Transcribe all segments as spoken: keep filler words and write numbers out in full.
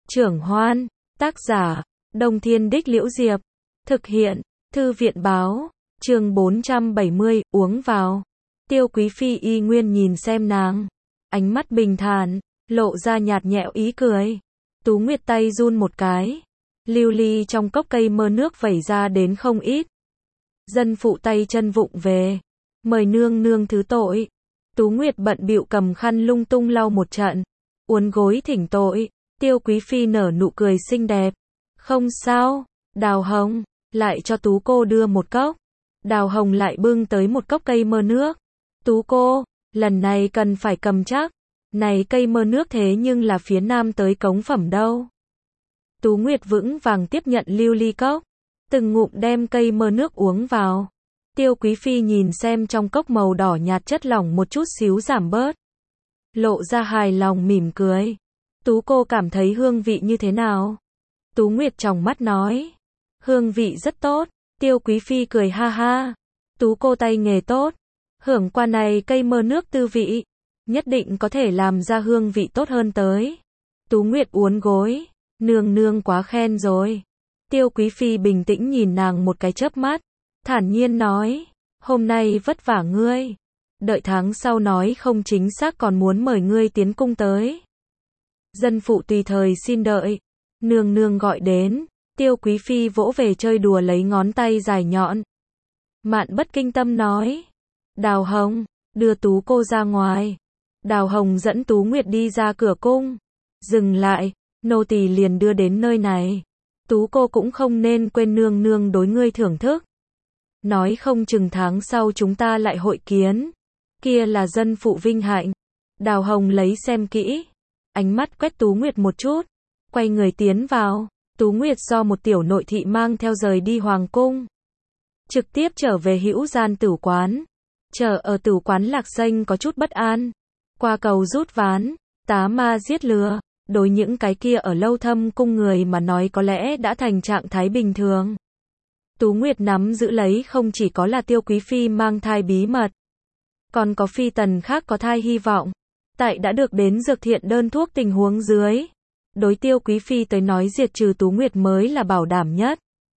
Trưởng Hoan, tác giả, Đông Thiên Đích Liễu Diệp, thực hiện, Thư viện Báo, chương bốn trăm bảy mươi, uống vào. Tiêu Quý Phi y nguyên nhìn xem nàng, ánh mắt bình thản, lộ ra nhạt nhẽo ý cười. Tú Nguyệt tay run một cái, lưu ly trong cốc cây mơ nước vẩy ra đến không ít. Dân phụ tay chân vụng về, mời nương nương thứ tội. Tú Nguyệt bận bịu cầm khăn lung tung lau một trận, uốn gối thỉnh tội. Tiêu Quý Phi nở nụ cười xinh đẹp. Không sao, Đào Hồng, lại cho Tú cô đưa một cốc. Đào Hồng lại bưng tới một cốc cây mơ nước. Tú cô, lần này cần phải cầm chắc. Này cây mơ nước thế nhưng là phía nam tới cống phẩm đâu. Tú Nguyệt vững vàng tiếp nhận lưu ly cốc, từng ngụm đem cây mơ nước uống vào. Tiêu Quý Phi nhìn xem trong cốc màu đỏ nhạt chất lỏng một chút xíu giảm bớt, lộ ra hài lòng mỉm cười. Tú cô cảm thấy hương vị như thế nào? Tú Nguyệt tròng mắt nói, hương vị rất tốt. Tiêu Quý Phi cười ha ha, Tú cô tay nghề tốt, hưởng qua này cây mơ nước tư vị, nhất định có thể làm ra hương vị tốt hơn tới. Tú Nguyệt uốn gối, nương nương quá khen rồi. Tiêu Quý Phi bình tĩnh nhìn nàng một cái chớp mắt, thản nhiên nói, hôm nay vất vả ngươi, đợi tháng sau nói không chính xác còn muốn mời ngươi tiến cung tới. Dân phụ tùy thời xin đợi, nương nương gọi đến. Tiêu Quý Phi vỗ về chơi đùa lấy ngón tay dài nhọn. Mạn Bất Kinh Tâm nói, Đào Hồng, đưa Tú cô ra ngoài. Đào Hồng dẫn Tú Nguyệt đi ra cửa cung. Dừng lại, nô tỳ liền đưa đến nơi này. Tú cô cũng không nên quên nương nương đối ngươi thưởng thức. Nói không chừng tháng sau chúng ta lại hội kiến. Kia là dân phụ vinh hạnh. Đào Hồng lấy xem kỹ, ánh mắt quét Tú Nguyệt một chút, quay người tiến vào. Tú Nguyệt do một tiểu nội thị mang theo rời đi hoàng cung, trực tiếp trở về hữu gian tử quán. Chờ ở tử quán Lạc Xanh có chút bất an, qua cầu rút ván, tá ma giết lừa, đối những cái kia ở Lâu Thâm cung người mà nói có lẽ đã thành trạng thái bình thường. Tú Nguyệt nắm giữ lấy không chỉ có là Tiêu Quý Phi mang thai bí mật, còn có phi tần khác có thai hy vọng. Tại đã được đến dược thiện đơn thuốc tình huống dưới, đối Tiêu Quý Phi tới nói diệt trừ Tú Nguyệt mới là bảo đảm nhất.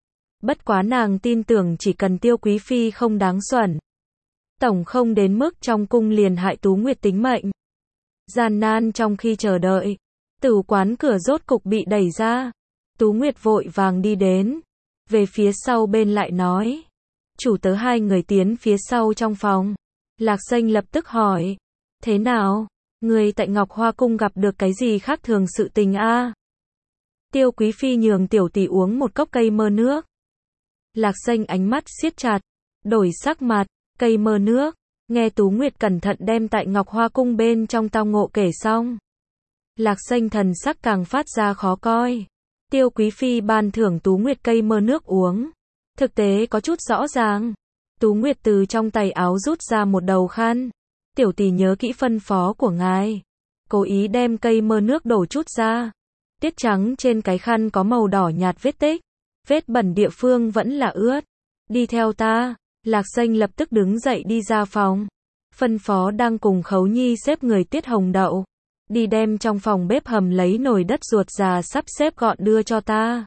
Bất quá nàng tin tưởng chỉ cần Tiêu Quý Phi không đáng xuẩn, tổng không đến mức trong cung liền hại Tú Nguyệt tính mệnh. Gian nan trong khi chờ đợi, tử quán cửa rốt cục bị đẩy ra. Tú Nguyệt vội vàng đi đến, về phía sau bên lại nói, chủ tớ hai người tiến phía sau trong phòng. Lạc Xanh lập tức hỏi, thế nào? Người tại Ngọc Hoa Cung gặp được cái gì khác thường sự tình a? À? Tiêu Quý Phi nhường tiểu tỷ uống một cốc cây mơ nước. Lạc Xanh ánh mắt siết chặt, đổi sắc mặt. Cây mơ nước, nghe Tú Nguyệt cẩn thận đem tại Ngọc Hoa Cung bên trong tao ngộ kể xong, Lạc Xanh thần sắc càng phát ra khó coi. Tiêu Quý Phi ban thưởng Tú Nguyệt cây mơ nước uống, thực tế có chút rõ ràng. Tú Nguyệt từ trong tay áo rút ra một đầu khăn. Tiểu tỷ nhớ kỹ phân phó của ngài, cố ý đem cây mơ nước đổ chút ra. Tiết trắng trên cái khăn có màu đỏ nhạt vết tích, vết bẩn địa phương vẫn là ướt. Đi theo ta. Lạc Xanh lập tức đứng dậy đi ra phòng, phân phó đang cùng Khấu Nhi xếp người Tiết Hồng Đậu, đi đem trong phòng bếp hầm lấy nồi đất ruột già sắp xếp gọn đưa cho ta.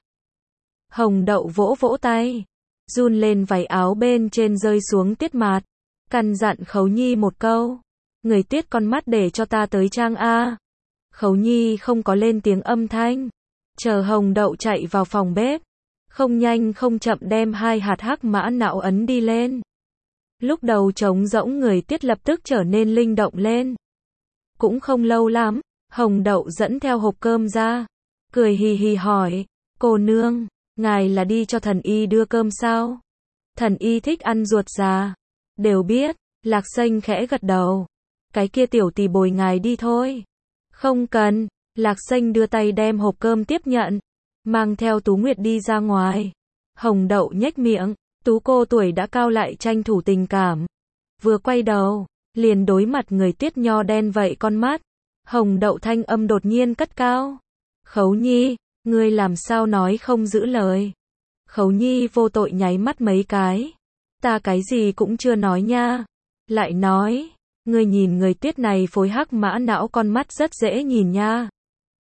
Hồng Đậu vỗ vỗ tay, run lên váy áo bên trên rơi xuống Tiết Mạt, căn dặn Khấu Nhi một câu, người Tiết con mắt để cho ta tới trang a. Khấu Nhi không có lên tiếng âm thanh, chờ Hồng Đậu chạy vào phòng bếp, không nhanh không chậm đem hai hạt hắc mã não ấn đi lên. Lúc đầu trống rỗng người Tiết lập tức trở nên linh động lên. Cũng không lâu lắm, Hồng Đậu dẫn theo hộp cơm ra, cười hì hì hỏi, cô nương, ngài là đi cho thần y đưa cơm sao? Thần y thích ăn ruột già. Đều biết. Lạc Xanh khẽ gật đầu, cái kia tiểu tỷ bồi ngài đi thôi. Không cần. Lạc Xanh đưa tay đem hộp cơm tiếp nhận, mang theo Tú Nguyệt đi ra ngoài. Hồng Đậu nhếch miệng, Tú cô tuổi đã cao lại tranh thủ tình cảm. Vừa quay đầu, liền đối mặt người Tiết nho đen vậy con mắt. Hồng Đậu thanh âm đột nhiên cất cao. Khấu Nhi, ngươi làm sao nói không giữ lời? Khấu Nhi vô tội nháy mắt mấy cái. Ta cái gì cũng chưa nói nha. Lại nói, ngươi nhìn người Tiết này phối hắc mã não con mắt rất dễ nhìn nha.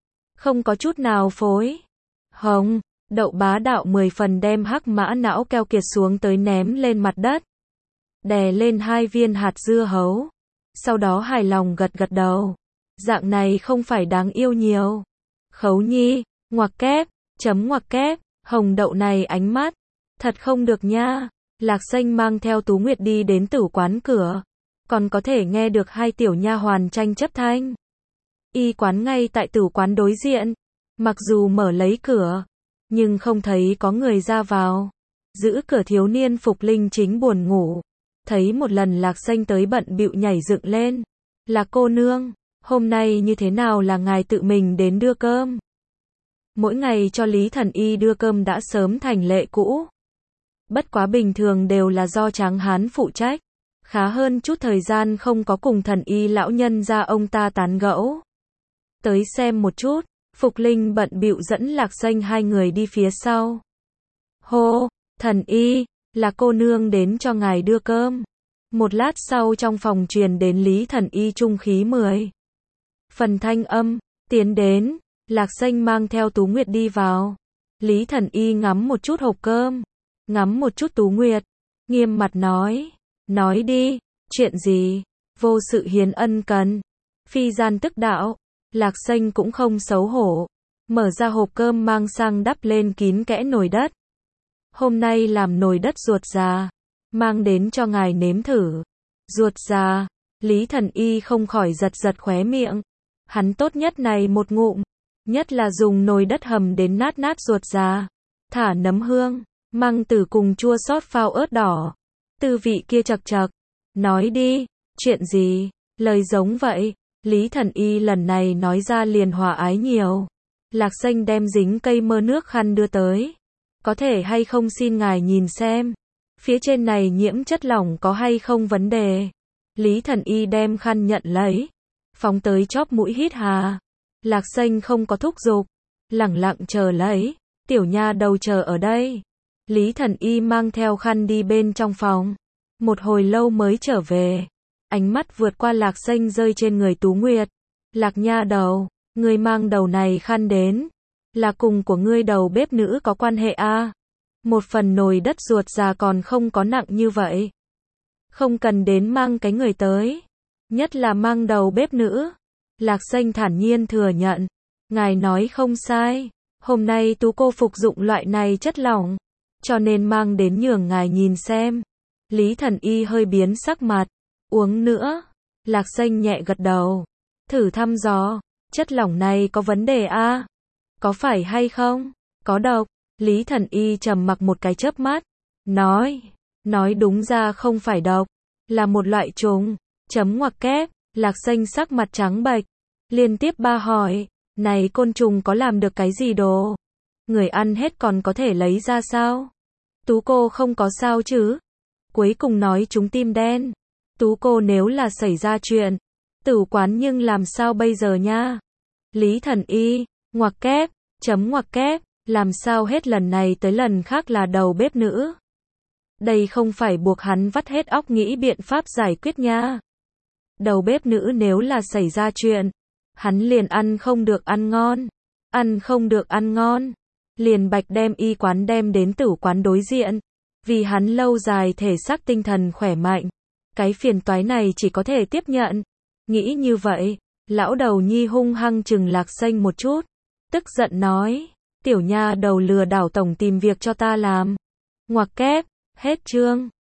không có chút nào phối. Hống, Đậu bá đạo mười phần đem hắc mã não keo kiệt xuống tới ném lên mặt đất. Đè lên hai viên hạt dưa hấu. Sau đó hài lòng gật gật đầu. Dạng này không phải đáng yêu nhiều. Khấu nhi, ngoặc kép, chấm ngoặc kép, hồng đậu này ánh mắt. Thật không được nha. Lạc Xanh mang theo Tú Nguyệt đi đến tử quán cửa. Còn có thể nghe được hai tiểu nha hoàn tranh chấp thanh. Y quán ngay tại tử quán đối diện. Mặc dù mở lấy cửa, nhưng không thấy có người ra vào. Giữ cửa thiếu niên Phục Linh chính buồn ngủ. Thấy một lần Lạc Xanh tới bận bịu nhảy dựng lên. Là cô nương, hôm nay như thế nào là ngài tự mình đến đưa cơm? Mỗi ngày cho Lý Thần Y đưa cơm đã sớm thành lệ cũ. Bất quá bình thường đều là do Tráng Hán phụ trách. Khá hơn chút thời gian không có cùng Thần Y lão nhân ra ông ta tán gẫu. Tới xem một chút, Phục Linh bận bịu dẫn Lạc Xanh hai người đi phía sau. Hô, Thần Y, là cô nương đến cho ngài đưa cơm. Một lát sau trong phòng truyền đến Lý Thần Y trung khí mười phần thanh âm, tiến đến, Lạc Xanh mang theo Tú Nguyệt đi vào. Lý Thần Y ngắm một chút hộp cơm, ngắm một chút Tú Nguyệt, nghiêm mặt nói, nói đi, chuyện gì, vô sự hiến ân cần, phi gian tức đạo. Lạc Xanh cũng không xấu hổ, mở ra hộp cơm mang sang đắp lên kín kẽ nồi đất. Hôm nay làm nồi đất ruột già, mang đến cho ngài nếm thử. Ruột già, Lý Thần Y không khỏi giật giật khóe miệng. Hắn tốt nhất này một ngụm, nhất là dùng nồi đất hầm đến nát nát ruột già, thả nấm hương, măng tử cùng chua xót phao ớt đỏ. Tư vị kia chật chật. Nói đi, chuyện gì? Lời giống vậy. Lý Thần Y lần này nói ra liền hòa ái nhiều. Lạc Xanh đem dính cây mơ nước khăn đưa tới. Có thể hay không xin ngài nhìn xem. Phía trên này nhiễm chất lỏng có hay không vấn đề. Lý Thần Y đem khăn nhận lấy. Phóng tới chóp mũi hít hà. Lạc Xanh không có thúc giục. Lẳng lặng chờ lấy. Tiểu nha đầu chờ ở đây. Lý Thần Y mang theo khăn đi bên trong phòng. Một hồi lâu mới trở về. Ánh mắt vượt qua Lạc Xanh rơi trên người Tú Nguyệt. Lạc nha đầu, ngươi mang đầu này khăn đến. Là cùng của ngươi đầu bếp nữ có quan hệ a? À? Một phần nồi đất ruột già còn không có nặng như vậy. Không cần đến mang cái người tới. Nhất là mang đầu bếp nữ. Lạc Xanh thản nhiên thừa nhận. Ngài nói không sai. Hôm nay Tú cô phục dụng loại này chất lỏng. Cho nên mang đến nhường ngài nhìn xem. Lý Thần Y hơi biến sắc mặt. Uống nữa. Lạc Xanh nhẹ gật đầu. Thử thăm dò. Chất lỏng này có vấn đề a? À? Có phải hay không? Có độc. Lý Thần Y trầm mặc một cái chớp mắt. Nói. Nói đúng ra không phải độc. Là một loại trùng. Chấm ngoặc kép. Lạc Xanh sắc mặt trắng bệch. Liên tiếp ba hỏi. Này côn trùng có làm được cái gì đồ? Người ăn hết còn có thể lấy ra sao? Tú cô không có sao chứ? Cuối cùng nói chúng tim đen. Tú cô nếu là xảy ra chuyện. Tử quán nhưng làm sao bây giờ nha? Lý Thần Y. Ngoặc kép. Chấm ngoặc kép. Làm sao hết lần này tới lần khác là đầu bếp nữ? Đây không phải buộc hắn vắt hết óc nghĩ biện pháp giải quyết nha. Đầu bếp nữ nếu là xảy ra chuyện. Hắn liền ăn không được ăn ngon. Ăn không được ăn ngon. Liền bạch đem y quán đem đến tử quán đối diện. Vì hắn lâu dài thể xác tinh thần khỏe mạnh. Cái phiền toái này chỉ có thể tiếp nhận. Nghĩ như vậy, lão đầu nhi hung hăng chừng Lạc Xanh một chút. Tức giận nói, tiểu nha đầu lừa đảo tổng tìm việc cho ta làm. Ngoặc kép, hết chương.